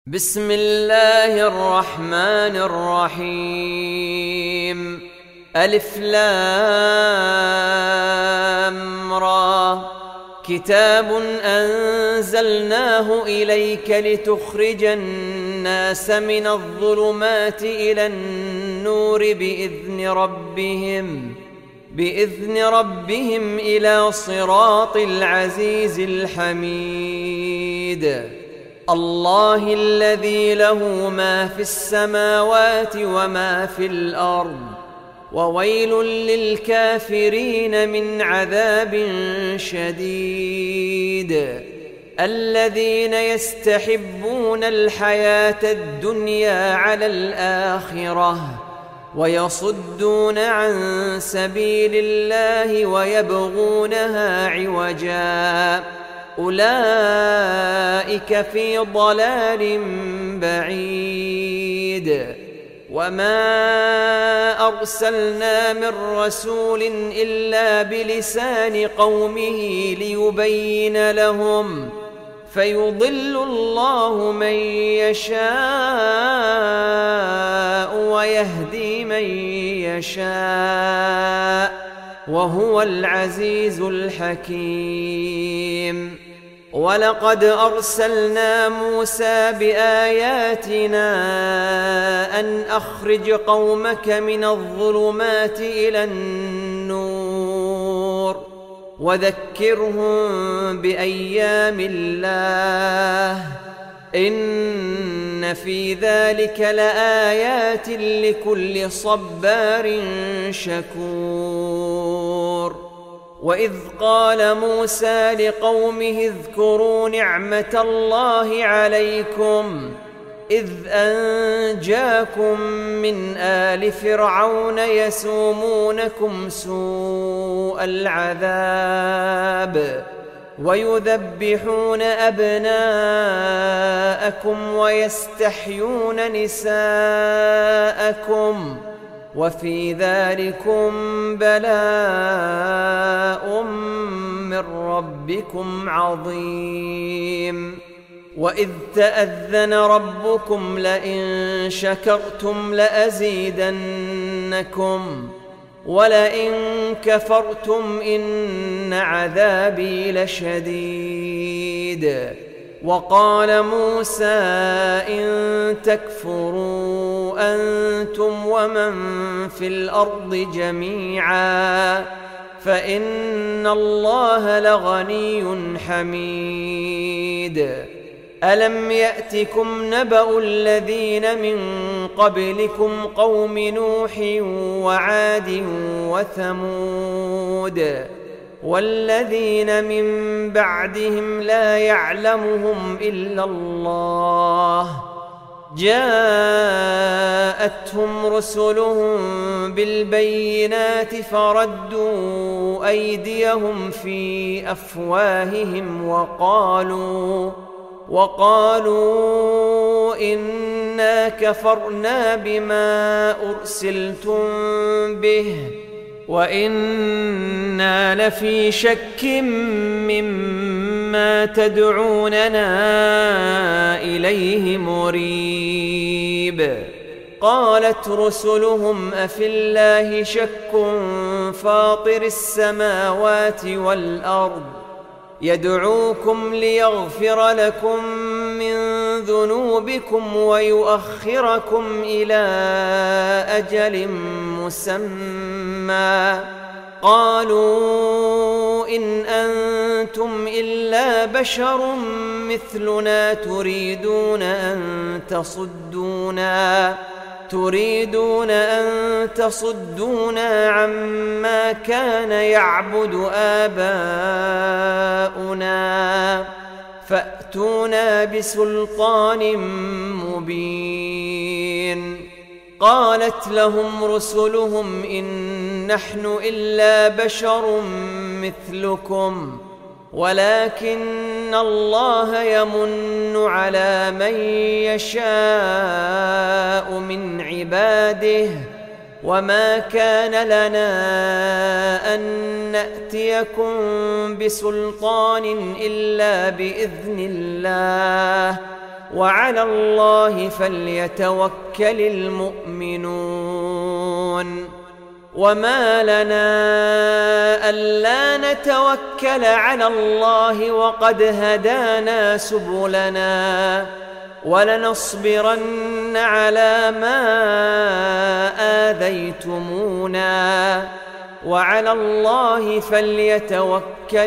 بسم الله الرحمن الرحيم. ألف لام را. كتاب أنزلناه إليك لتخرج الناس من الظلمات إلى النور بإذن ربهم إلى صراط العزيز الحميد. الله الذي له ما في السماوات وما في الأرض، وويل للكافرين من عذاب شديد. الذين يستحبون الحياة الدنيا على الآخرة ويصدون عن سبيل الله ويبغونها عوجا، أولئك في ضلال بعيد. وما أرسلنا من رسول إلا بلسان قومه ليبين لهم، فيضل الله من يشاء ويهدي من يشاء، وهو العزيز الحكيم. ولقد أرسلنا موسى بآياتنا أن أخرج قومك من الظلمات إلى النور وذكرهم بأيام الله، إن في ذلك لآيات لكل صبار شكور. وإذ قال موسى لقومه اذكروا نعمة الله عليكم إذ أنجاكم من آل فرعون يسومونكم سوء العذاب ويذبحون أبناءكم ويستحيون نساءكم، وفي ذلكم بلاء من ربكم عظيم. وإذ تأذن ربكم لئن شكرتم لأزيدنكم ولئن كفرتم إن عذابي لشديد. وقال موسى إن تكفروا أنتم ومن في الأرض جميعا فإن الله لغني حميد. ألم يأتكم نبأ الذين من قبلكم قوم نوح وعاد وثمود والذين من بعدهم لا يعلمهم إلا الله، جاءتهم رسلهم بالبينات فردوا أيديهم في أفواههم وقالوا إنا كفرنا بما أرسلتم به وإنا لفي شك مما تدعوننا إليه مريب. قالت رسلهم أفي الله شك فاطر السماوات والأرض يدعوكم ليغفر لكم من ذنوبكم ويؤخركم إلى أجل مسمى، قالوا إن أنتم إلا بشر مثلنا تريدون أن تصدونا عما كان يعبد آباؤنا فأتونا بسلطان مبين. قالت لهم رسلهم إن نحن إلا بشر مثلكم ولكن الله يمن على من يشاء من عباده، وما كان لنا أن نأتيكم بسلطان إلا بإذن الله وعلى الله فليتوكل المؤمنون. وما لنا ألا نتوكل على الله وقد هدانا سبلنا ولنصبرن على ما آذيتمونا وعلى الله فليتوكل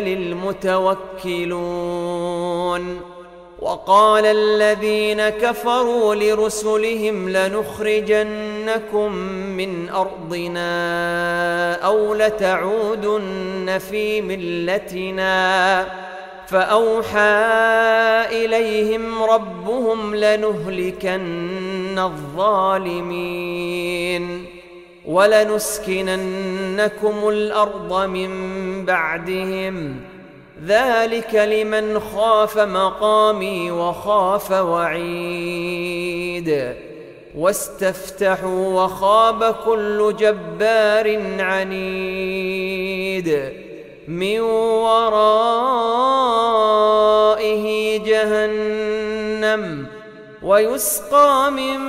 المتوكلون. وقال الذين كفروا لرسلهم لنخرجنكم من أرضنا أو لتعودن في ملتنا فأوحى إليهم ربهم لنهلكن الظالمين ولنسكننكم الأرض من بعدهم ذلك لمن خاف مقامي وخاف وعيد. واستفتحوا وخاب كل جبار عنيد من ورائه جهنم ويسقى من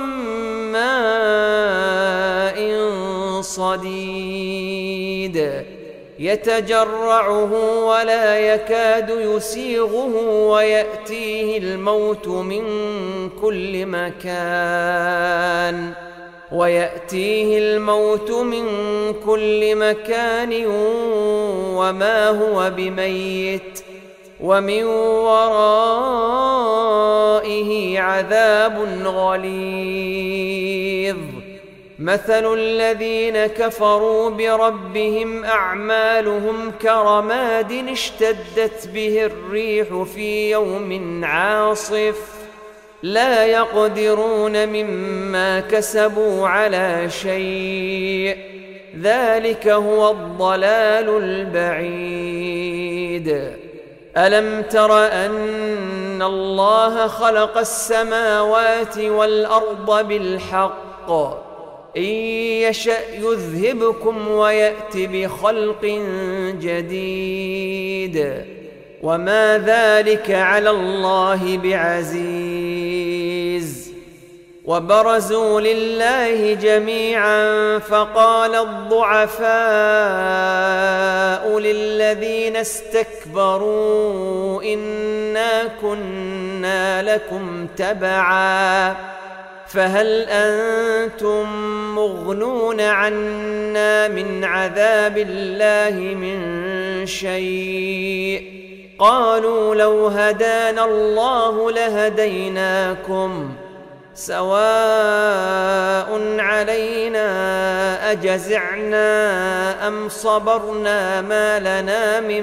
ماء صديد يتجرعه ولا يكاد يسيغه ويأتيه الموت من كل مكان وما هو بميت ومن ورائه عذاب غليظ. مثل الذين كفروا بربهم أعمالهم كرماد اشتدت به الريح في يوم عاصف لا يقدرون مما كسبوا على شيء ذلك هو الضلال البعيد. ألم تر أن الله خلق السماوات والأرض بالحق إن يشأ يذهبكم ويأت بخلق جديد وما ذلك على الله بعزيز. وبرزوا لله جميعا فقال الضعفاء للذين استكبروا إنا كنا لكم تبعا فهل أنتم مغنون عنا من عذاب الله من شيء قالوا لو هدانا الله لهديناكم سواء علينا أجزعنا أم صبرنا ما لنا من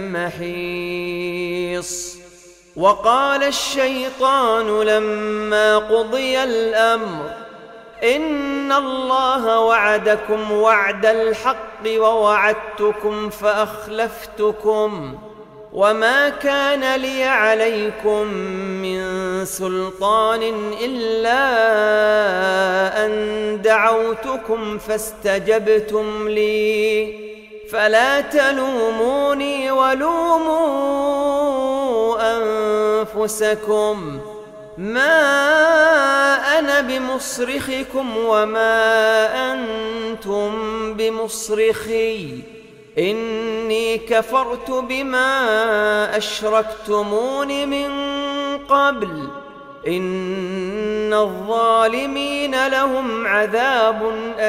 محيص. وقال الشيطان لما قضي الأمر إن الله وعدكم وعد الحق ووعدتكم فأخلفتكم وما كان لي عليكم من سلطان إلا أن دعوتكم فاستجبتم لي فلا تلوموني ولوموا أنفسكم ما أنا بمصرخكم وما أنتم بمصرخي إني كفرت بما أشركتمون من قبل إن الظالمين لهم عذاب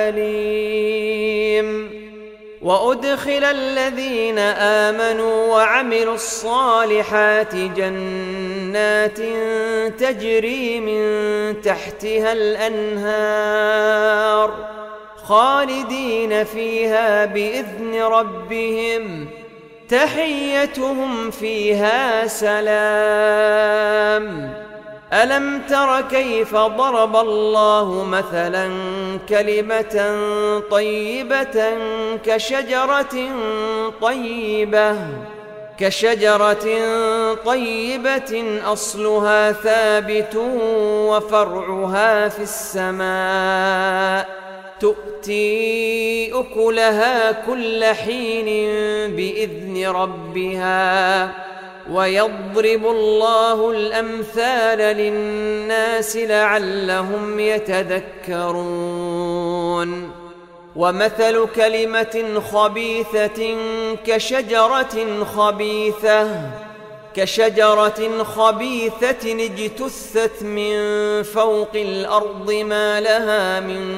أليم. وأدخل الذين آمنوا وعملوا الصالحات جنات تجري من تحتها الأنهار خالدين فيها بإذن ربهم تحيتهم فيها سلام. ألم تر كيف ضرب الله مثلا كلمة طيبة كشجرة طيبة أصلها ثابت وفرعها في السماء تؤتي أكلها كل حين بإذن ربها ويضرب الله الأمثال للناس لعلهم يتذكرون ومثل كلمة خبيثة كشجرة خبيثة اجتثت من فوق الأرض ما لها من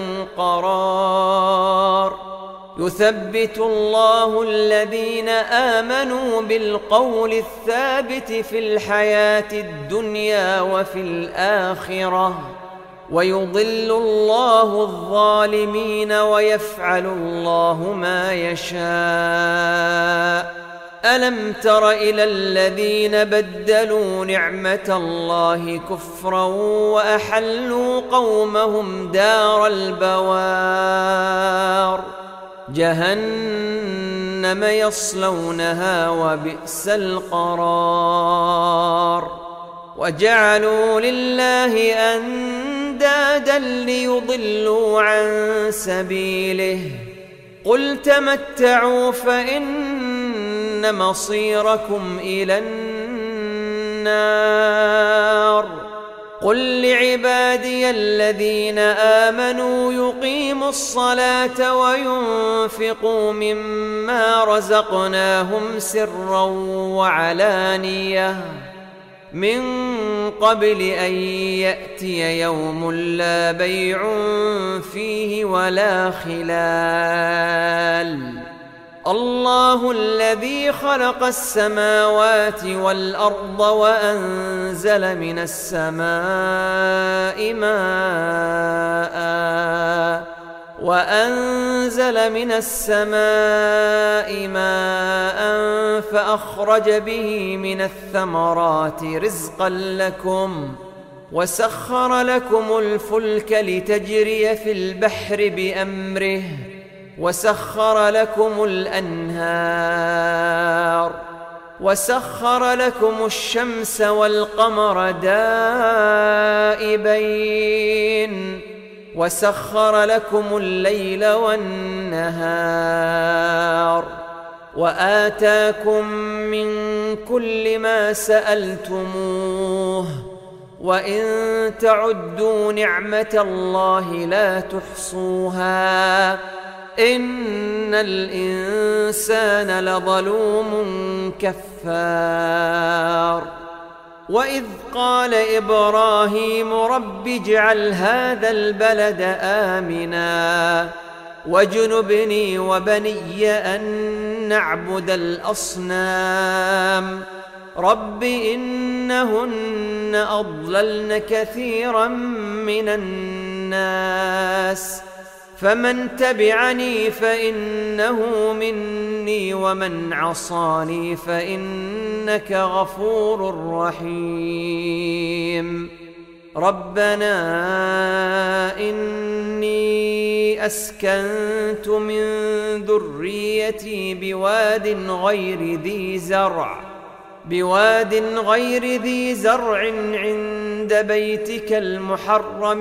قرار يثبت الله الذين آمنوا بالقول الثابت في الحياة الدنيا وفي الآخرة ويضل الله الظالمين ويفعل الله ما يشاء ألم تر إلى الذين بدلوا نعمة الله كفرا وأحلوا قومهم دار البوار جهنم يصلونها وبئس القرار وجعلوا لله أندادا ليضلوا عن سبيله قل تمتعوا فإن مصيركم إلى النار قل لعبادي الذين آمنوا يقيموا الصلاة وينفقوا مما رزقناهم سرا وعلانية من قبل أن يأتي يوم لا بيع فيه ولا خلال الله الذي خلق السماوات والأرض وأنزل من السماء ماء فأخرج به من الثمرات رزقا لكم وسخر لكم الفلك لتجري في البحر بأمره وسخر لكم الأنهار وسخر لكم الشمس والقمر دائبين وسخر لكم الليل والنهار وآتاكم من كل ما سألتموه وإن تعدوا نعمة الله لا تحصوها إن الإنسان لظلوم كفار وإذ قال إبراهيم رب اجعل هذا البلد آمنا واجنبني وبني أن نعبد الأصنام رب إنهن أضللن كثيرا من الناس فمن تبعني فإنه مني ومن عصاني فإنك غفور رحيم ربنا إني أسكنت من ذريتي بواد غير ذي زرع عند بيتك المحرم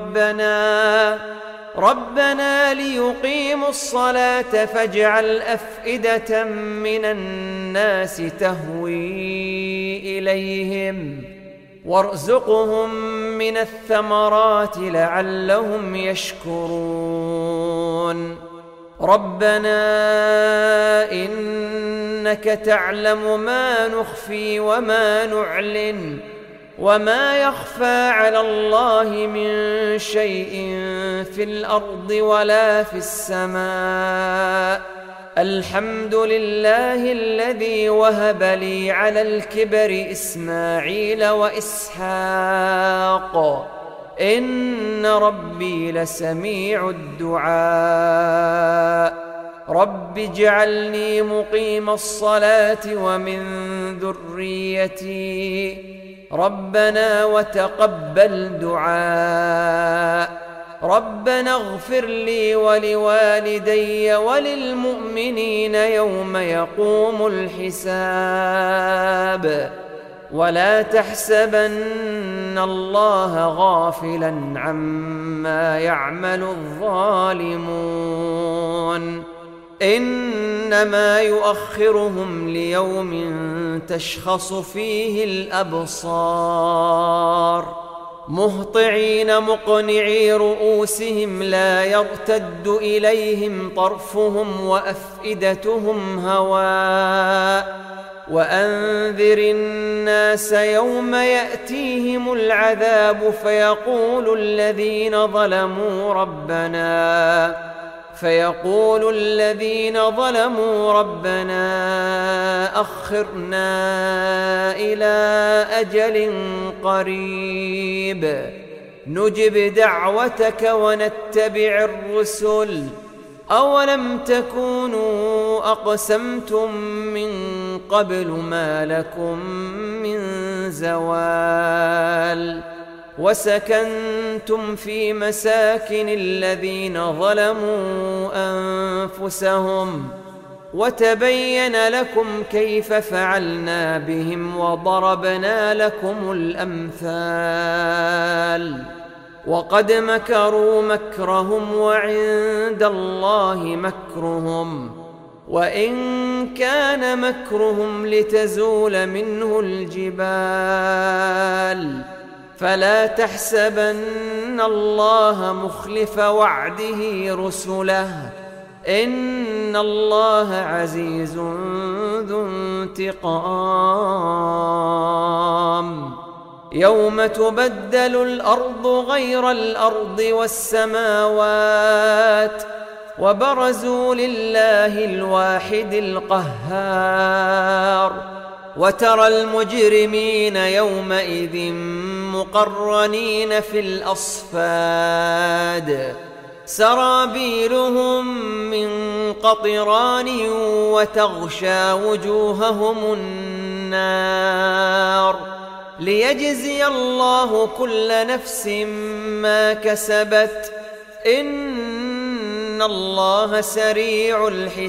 ربنا ليقيموا الصلاة فاجعل أفئدة من الناس تهوي إليهم وارزقهم من الثمرات لعلهم يشكرون ربنا إنك تعلم ما نخفي وما نعلن وما يخفى على الله من شيء في الأرض ولا في السماء الحمد لله الذي وهب لي على الكبر إسماعيل وإسحاق إن ربي لسميع الدعاء رب اجعلني مقيم الصلاة ومن ذريتي ربنا وتقبل دعاء ربنا اغفر لي ولوالدي وللمؤمنين يوم يقوم الحساب ولا تحسبن الله غافلا عما يعمل الظالمون إنما يؤخرهم ليوم تشخص فيه الأبصار مهطعين مقنعي رؤوسهم لا يرتد إليهم طرفهم وأفئدتهم هواء وأنذر الناس يوم يأتيهم العذاب فيقول الذين ظلموا ربنا أخرنا إلى أجل قريب نجب دعوتك ونتبع الرسل أولم تكونوا أقسمتم من قبل ما لكم من زوال وسكنتم في مساكن الذين ظلموا أنفسهم وتبين لكم كيف فعلنا بهم وضربنا لكم الأمثال وقد مكروا مكرهم وعند الله مكرهم وإن كان مكرهم لتزول منه الجبال فلا تحسبن الله مخلف وعده رسله إن الله عزيز ذو انتقام يوم تبدل الأرض غير الأرض والسماوات وبرزوا لله الواحد القهار وترى المجرمين يومئذ مقرنين في الأصفاد سرابيلهم من قطران وتغشى وجوههم النار ليجزي الله كل نفس ما كسبت إن الله سريع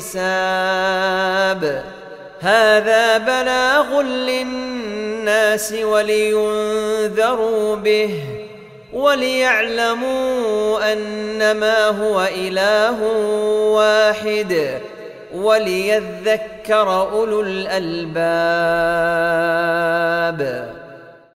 الحساب هذا بلاغ للناس ولينذروا به وليعلموا أنما هو إله واحد وليذكر أولو الألباب